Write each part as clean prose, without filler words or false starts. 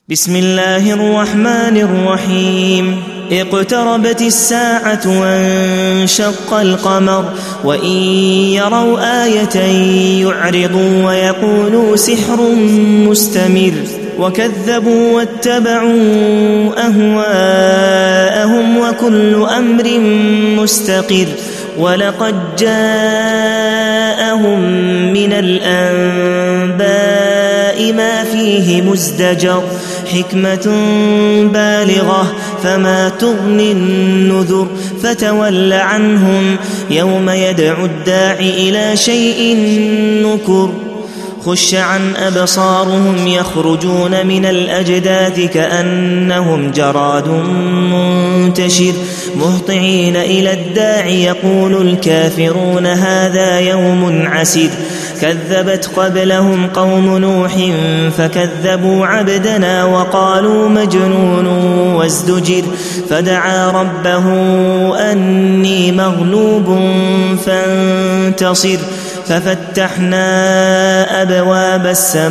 بسم الله الرحمن الرحيم. اقتربت الساعة وانشق القمر وإن يروا آية يعرضوا ويقولوا سحر مستمر وكذبوا واتبعوا أهواءهم وكل أمر مستقر ولقد جاءهم من الأنباء ما فيه مزدجر حكمة بالغة فما تغني النذر فتول عنهم يوم يدعو الداعي إلى شيء نكر خش عن أبصارهم يخرجون من الأجداث كأنهم جراد منتشر مهطعين إلى الداعي يقول الكافرون هذا يوم عسير كذبت قبلهم قوم نوح فكذبوا عبدنا وقالوا مجنون وازدجر فدعا ربه أني مغلوب فانتصر ففتحنا أبواب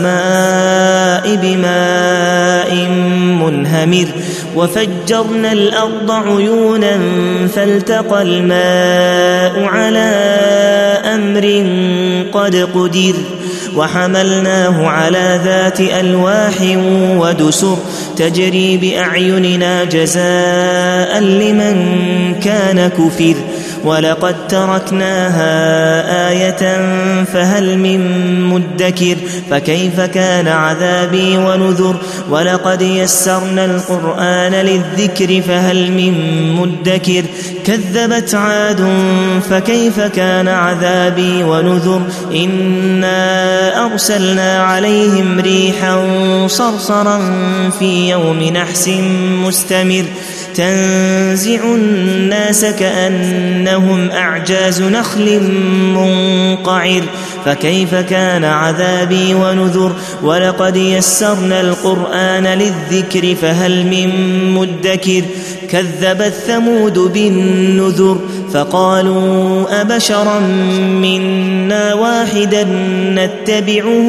السماء بماء منهمر وفجرنا الأرض عيونا فالتقى الماء على أمر قد قدر وحملناه على ذات ألواح ودسر تجري بأعيننا جزاء لمن كان كفر ولقد تركناها آية فهل من مدكر فكيف كان عذابي ونذر ولقد يسرنا القرآن للذكر فهل من مدكر كذبت عاد فكيف كان عذابي ونذر إنا أرسلنا عليهم ريحا صرصرا في يوم نحس مستمر تنزع الناس كأنهم أعجاز نخل منقعر فكيف كان عذابي ونذر ولقد يسرنا القرآن للذكر فهل من مدكر كذبت ثمود بالنذر فقالوا أبشرا منا واحدا نتبعه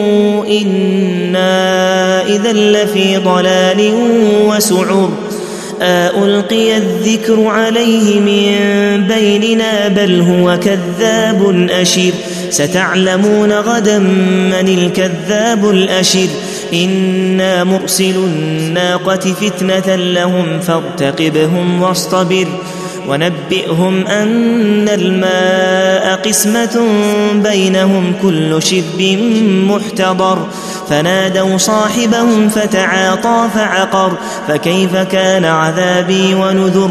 إنا إذا لفي ضلال وسعر ألقي الذكر عليه من بيننا بل هو كذاب أشر ستعلمون غدا من الكذاب الأشر إنا مرسل الناقة فتنة لهم فارتقبهم واصطبر ونبئهم أن الماء قسمة بينهم كل شرب محتضر فنادوا صاحبهم فتعاطى فعقر فكيف كان عذابي ونذر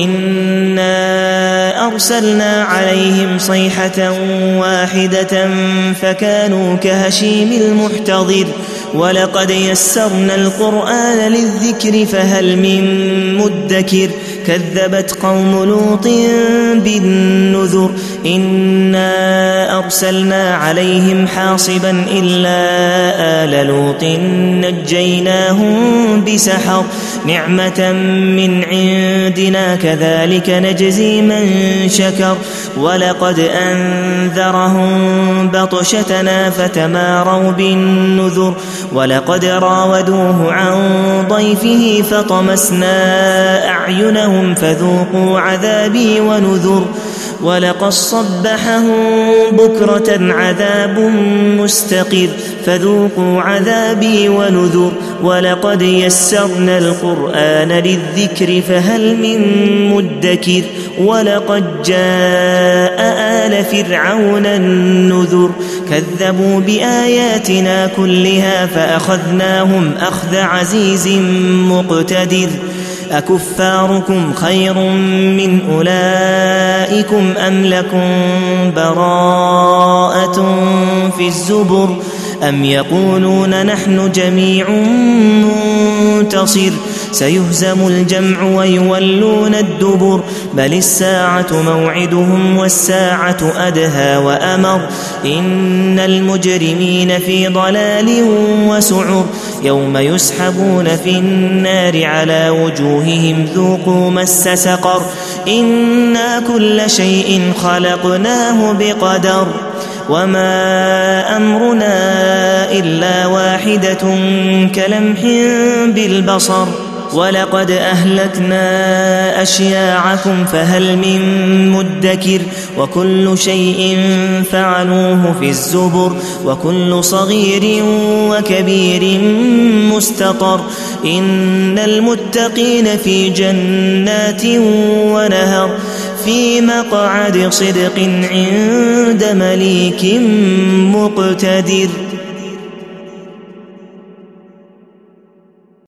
إنا أرسلنا عليهم صيحة واحدة فكانوا كهشيم المحتضر ولقد يسرنا القرآن للذكر فهل من مدكر كذبت قوم لوط بالنذر إنا أرسلنا عليهم حاصبا إلا آل لوط نجيناهم بسحر نعمة من عندنا كذلك نجزي من شكر ولقد أنذرهم بطشتنا فتماروا بالنذر ولقد راودوه عن ضيفه فطمسنا أعينهم فذوقوا عذابي ونذر ولقد صبحهم بكرة عذاب مستقر فذوقوا عذابي ونذر ولقد يسرنا القرآن للذكر فهل من مدكر ولقد جاء آل فرعون النذر كذبوا بآياتنا كلها فأخذناهم أخذ عزيز مقتدر أكفاركم خير من أولئكم أم لكم براءة في الزبر أم يقولون نحن جميع منتصر سيهزم الجمع ويولون الدبر بل الساعة موعدهم والساعة أدهى وأمر إن المجرمين في ضلال وسعر يوم يسحبون في النار على وجوههم ذوقوا مس سقر إنا كل شيء خلقناه بقدر وما أمرنا إلا واحدة كلمح بالبصر ولقد أهلكنا أشياعكم فهل من مدكر وكل شيء فعلوه في الزبر وكل صغير وكبير مستطر إن المتقين في جنات ونهر في مقعد صدق عند مليك مقتدر.